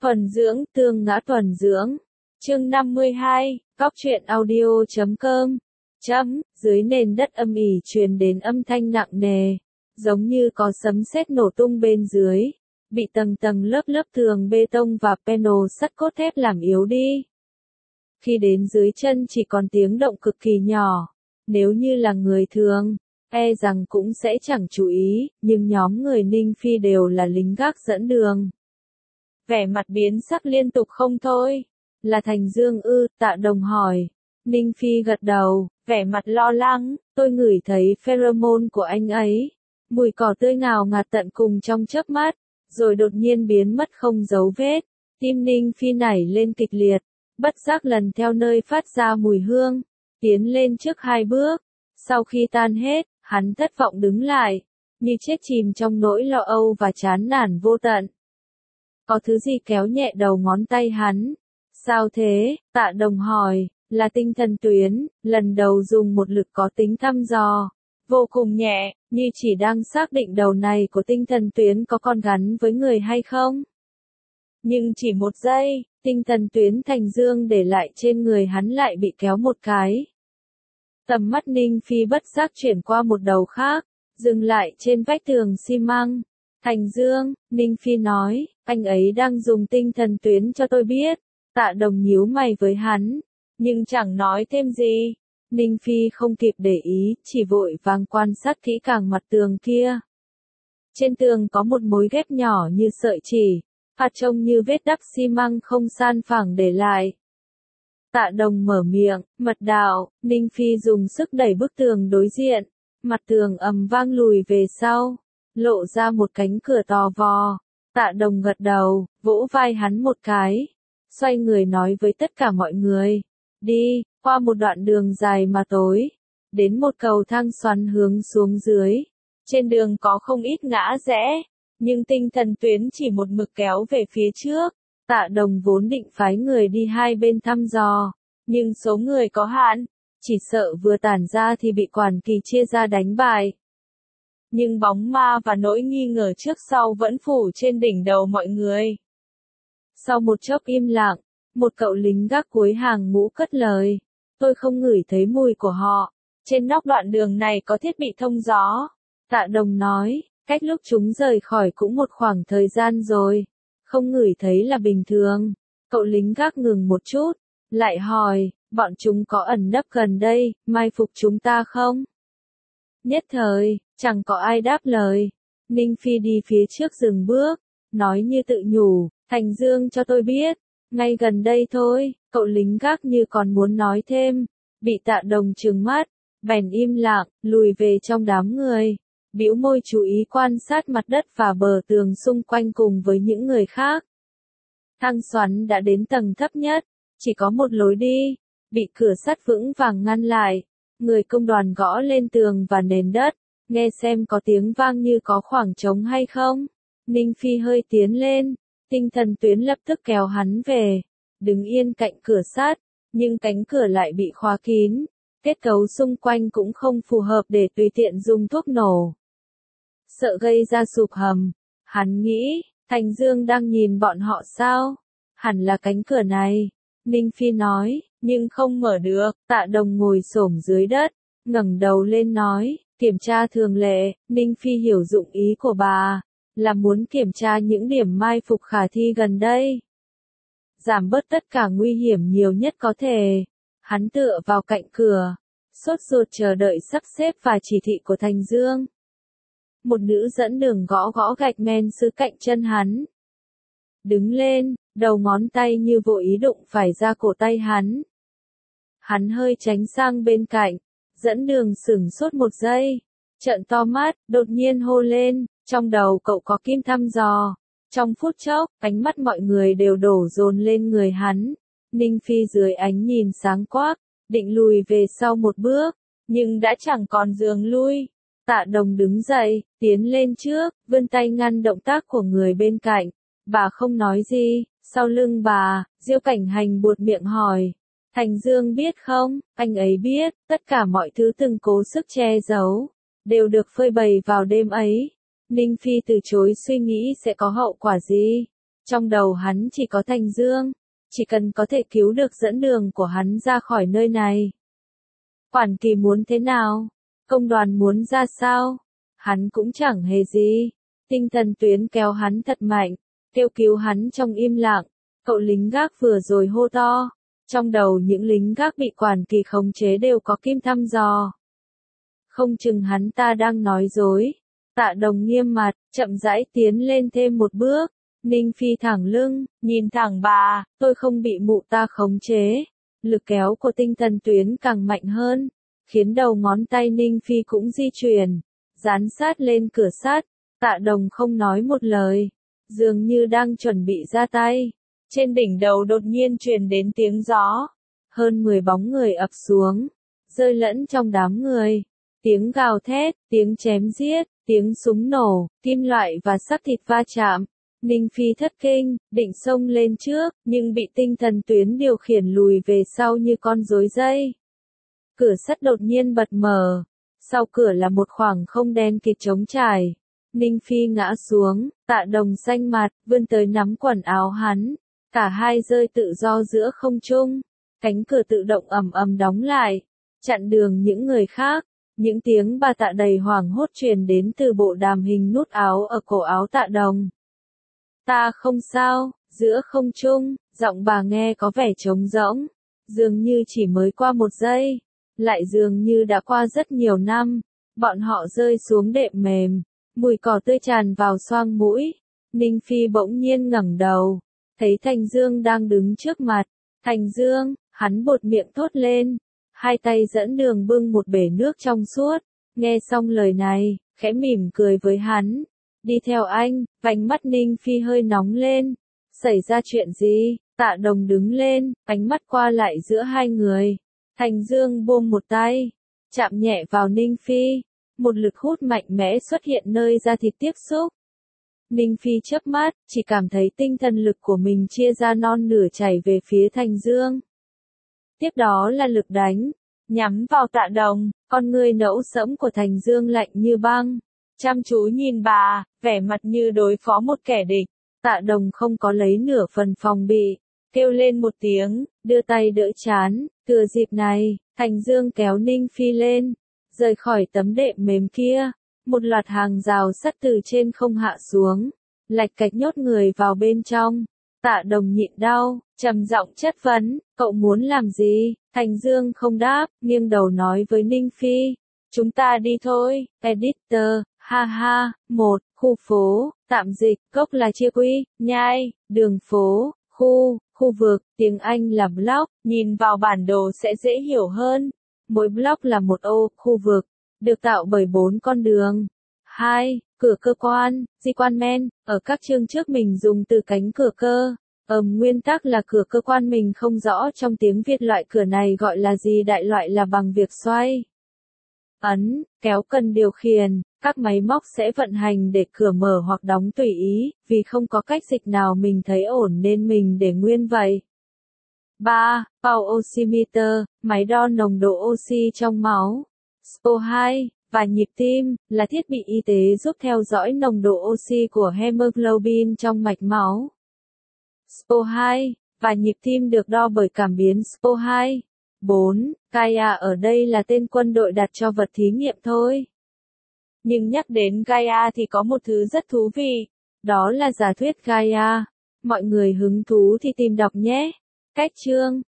Thuần dưỡng, tương ngã thuần dưỡng. Chương 52, Góc truyện audio.com. Dưới nền đất âm ỉ truyền đến âm thanh nặng nề, giống như có sấm sét nổ tung bên dưới, bị tầng tầng lớp lớp tường bê tông và panel sắt cốt thép làm yếu đi. Khi đến dưới chân chỉ còn tiếng động cực kỳ nhỏ, nếu như là người thường, e rằng cũng sẽ chẳng chú ý, nhưng nhóm người Ninh Phi đều là lính gác dẫn đường. Vẻ mặt biến sắc liên tục không thôi. Là Thành Dương ư? Tạ Đồng hỏi. Ninh Phi gật đầu, vẻ mặt lo lắng, tôi ngửi thấy pheromone của anh ấy. Mùi cỏ tươi ngào ngạt tận cùng trong chớp mắt, rồi đột nhiên biến mất không dấu vết. Tim Ninh Phi nảy lên kịch liệt, bất giác lần theo nơi phát ra mùi hương, tiến lên trước 2 bước. Sau khi tan hết, hắn thất vọng đứng lại, như chết chìm trong nỗi lo âu và chán nản vô tận. Có thứ gì kéo nhẹ đầu ngón tay hắn. Sao thế? Tạ Đồng hỏi. Là tinh thần tuyến, lần đầu dùng một lực có tính thăm dò. Vô cùng nhẹ, như chỉ đang xác định đầu này của tinh thần tuyến có còn gắn với người hay không. Nhưng chỉ một giây, tinh thần tuyến Thành Dương để lại trên người hắn lại bị kéo một cái. Tầm mắt Ninh Phi bất giác chuyển qua một đầu khác, dừng lại trên vách tường xi măng. Thành Dương, Ninh Phi nói, anh ấy đang dùng tinh thần tuyến cho tôi biết. Tạ Đồng nhíu mày với hắn, nhưng chẳng nói thêm gì. Ninh Phi không kịp để ý, chỉ vội vàng quan sát kỹ càng mặt tường kia. Trên tường có một mối ghép nhỏ như sợi chỉ, hạt trông như vết đắp xi măng không san phẳng để lại. Tạ Đồng mở miệng, mật đạo. Ninh Phi dùng sức đẩy bức tường đối diện, mặt tường ầm vang lùi về sau, lộ ra một cánh cửa to vò. Tạ Đồng gật đầu, vỗ vai hắn một cái, xoay người nói với tất cả mọi người, đi, qua một đoạn đường dài mà tối, đến một cầu thang xoắn hướng xuống dưới. Trên đường có không ít ngã rẽ, nhưng tinh thần tuyến chỉ một mực kéo về phía trước. Tạ Đồng vốn định phái người đi hai bên thăm dò, nhưng số người có hạn, chỉ sợ vừa tản ra thì bị quản kỳ chia ra đánh bại. Nhưng bóng ma và nỗi nghi ngờ trước sau vẫn phủ trên đỉnh đầu mọi người. Sau một chốc im lặng, một cậu lính gác cuối hàng ngũ cất lời, tôi không ngửi thấy mùi của họ. Trên nóc đoạn đường này có thiết bị thông gió. Tạ Đồng nói, cách lúc chúng rời khỏi cũng một khoảng thời gian rồi. Không ngửi thấy là bình thường. Cậu lính gác ngừng một chút, lại hỏi, bọn chúng có ẩn nấp gần đây, mai phục chúng ta không? Nhất thời, chẳng có ai đáp lời. Ninh Phi đi phía trước dừng bước, nói như tự nhủ, Thành Dương cho tôi biết, ngay gần đây thôi. Cậu lính gác như còn muốn nói thêm, bị Tạ Đồng trừng mắt, bèn im lặng, lùi về trong đám người, bĩu môi chú ý quan sát mặt đất và bờ tường xung quanh cùng với những người khác. Thang xoắn đã đến tầng thấp nhất, chỉ có một lối đi, bị cửa sắt vững vàng ngăn lại. Người công đoàn gõ lên tường và nền đất, nghe xem có tiếng vang như có khoảng trống hay không. Ninh Phi hơi tiến lên, tinh thần tuyến lập tức kéo hắn về, đứng yên cạnh cửa sắt, nhưng cánh cửa lại bị khóa kín. Kết cấu xung quanh cũng không phù hợp để tùy tiện dùng thuốc nổ. Sợ gây ra sụp hầm, hắn nghĩ, Thành Dương đang nhìn bọn họ sao? Hẳn là cánh cửa này. Ninh Phi nói, nhưng không mở được. Tạ Đồng ngồi xổm dưới đất, ngẩng đầu lên nói, kiểm tra thường lệ. Ninh Phi hiểu dụng ý của bà, là muốn kiểm tra những điểm mai phục khả thi gần đây. Giảm bớt tất cả nguy hiểm nhiều nhất có thể. Hắn tựa vào cạnh cửa, sốt ruột chờ đợi sắp xếp và chỉ thị của Thành Dương. Một nữ dẫn đường gõ gõ gạch men sứ cạnh chân hắn. Đứng lên, đầu ngón tay như vô ý đụng phải ra cổ tay hắn. Hắn hơi tránh sang bên cạnh, dẫn đường sửng sốt một giây, trợn to mắt, đột nhiên hô lên, trong đầu cậu có kim thăm dò. Trong phút chốc, ánh mắt mọi người đều đổ dồn lên người hắn. Ninh Phi dưới ánh nhìn sáng quắc, định lùi về sau một bước, nhưng đã chẳng còn đường lui. Tạ Đồng đứng dậy, tiến lên trước, vươn tay ngăn động tác của người bên cạnh. Bà không nói gì, sau lưng bà, Diêu Cảnh Hành buột miệng hỏi. Thành Dương biết không? Anh ấy biết, tất cả mọi thứ từng cố sức che giấu, đều được phơi bày vào đêm ấy. Ninh Phi từ chối suy nghĩ sẽ có hậu quả gì. Trong đầu hắn chỉ có Thành Dương, chỉ cần có thể cứu được dẫn đường của hắn ra khỏi nơi này. Quản Kỳ muốn thế nào? Công đoàn muốn ra sao? Hắn cũng chẳng hề gì. Tinh thần tuyến kéo hắn thật mạnh, kêu cứu hắn trong im lặng. Cậu lính gác vừa rồi hô to. Trong đầu những lính gác bị Quản Kỳ khống chế đều có kim thăm dò. Không chừng hắn ta đang nói dối. Tạ Đồng nghiêm mặt, chậm rãi tiến lên thêm một bước. Ninh Phi thẳng lưng, nhìn thẳng bà, tôi không bị mụ ta khống chế. Lực kéo của tinh thần tuyến càng mạnh hơn, khiến đầu ngón tay Ninh Phi cũng di chuyển, dán sát lên cửa sắt. Tạ Đồng không nói một lời, dường như đang chuẩn bị ra tay. Trên đỉnh đầu đột nhiên truyền đến tiếng gió. Hơn 10 bóng người ập xuống, rơi lẫn trong đám người. Tiếng gào thét, tiếng chém giết, tiếng súng nổ, kim loại và xác thịt va chạm. Ninh Phi thất kinh, định xông lên trước, nhưng bị tinh thần tuyến điều khiển lùi về sau như con rối dây. Cửa sắt đột nhiên bật mở. Sau cửa là một khoảng không đen kịt trống trải. Ninh Phi ngã xuống, Tạ Đồng xanh mặt, vươn tới nắm quần áo hắn. Cả hai rơi tự do giữa không trung. Cánh cửa tự động ầm ầm đóng lại, chặn đường những người khác. Những tiếng bà Tạ đầy hoảng hốt truyền đến từ bộ đàm hình nút áo ở cổ áo Tạ Đồng. Ta không sao, giữa không trung, giọng bà nghe có vẻ trống rỗng. Dường như chỉ mới qua một giây, lại dường như đã qua rất nhiều năm. Bọn họ rơi xuống đệm mềm, mùi cỏ tươi tràn vào xoang mũi. Ninh Phi bỗng nhiên ngẩng đầu, thấy Thành Dương đang đứng trước mặt. Thành Dương, hắn buột miệng thốt lên. Hai tay dẫn đường bưng một bể nước trong suốt. Nghe xong lời này, khẽ mỉm cười với hắn. Đi theo anh, vành mắt Ninh Phi hơi nóng lên. Xảy ra chuyện gì? Tạ Đồng đứng lên, ánh mắt qua lại giữa hai người. Thành Dương buông một tay, chạm nhẹ vào Ninh Phi. Một lực hút mạnh mẽ xuất hiện nơi da thịt tiếp xúc. Ninh Phi chớp mắt, chỉ cảm thấy tinh thần lực của mình chia ra non nửa chảy về phía Thành Dương. Tiếp đó là lực đánh, nhắm vào Tạ Đồng, con ngươi nẫu sẫm của Thành Dương lạnh như băng. Chăm chú nhìn bà, vẻ mặt như đối phó một kẻ địch. Tạ Đồng không có lấy nửa phần phòng bị, kêu lên một tiếng, đưa tay đỡ trán. Thừa dịp này, Thành Dương kéo Ninh Phi lên, rời khỏi tấm đệm mềm kia. Một loạt hàng rào sắt từ trên không hạ xuống, lạch cạch nhốt người vào bên trong. Tạ Đồng nhịn đau, trầm giọng chất vấn, cậu muốn làm gì? Thành Dương không đáp, nghiêng đầu nói với Ninh Phi, chúng ta đi thôi. Editor, ha ha. 1. Khu phố, tạm dịch, cốc là chia quy, nhai, đường phố, khu vực, tiếng Anh là block, nhìn vào bản đồ sẽ dễ hiểu hơn. Mỗi block là một ô, khu vực, được tạo bởi 4 con đường. 2. Cửa cơ quan, Department, ở các chương trước mình dùng từ cánh cửa cơ. Nguyên tắc là cửa cơ quan mình không rõ trong tiếng Việt loại cửa này gọi là gì, đại loại là bằng việc xoay. Ấn, kéo cần điều khiển, các máy móc sẽ vận hành để cửa mở hoặc đóng tùy ý, vì không có cách dịch nào mình thấy ổn nên mình để nguyên vậy. 3. Pulse oximeter, máy đo nồng độ oxy trong máu. SPO2, và nhịp tim, là thiết bị y tế giúp theo dõi nồng độ oxy của hemoglobin trong mạch máu. SPO2, và nhịp tim được đo bởi cảm biến SPO2. 4. Gaia ở đây là tên quân đội đặt cho vật thí nghiệm thôi. Nhưng nhắc đến Gaia thì có một thứ rất thú vị, đó là giả thuyết Gaia. Mọi người hứng thú thì tìm đọc nhé. Cách chương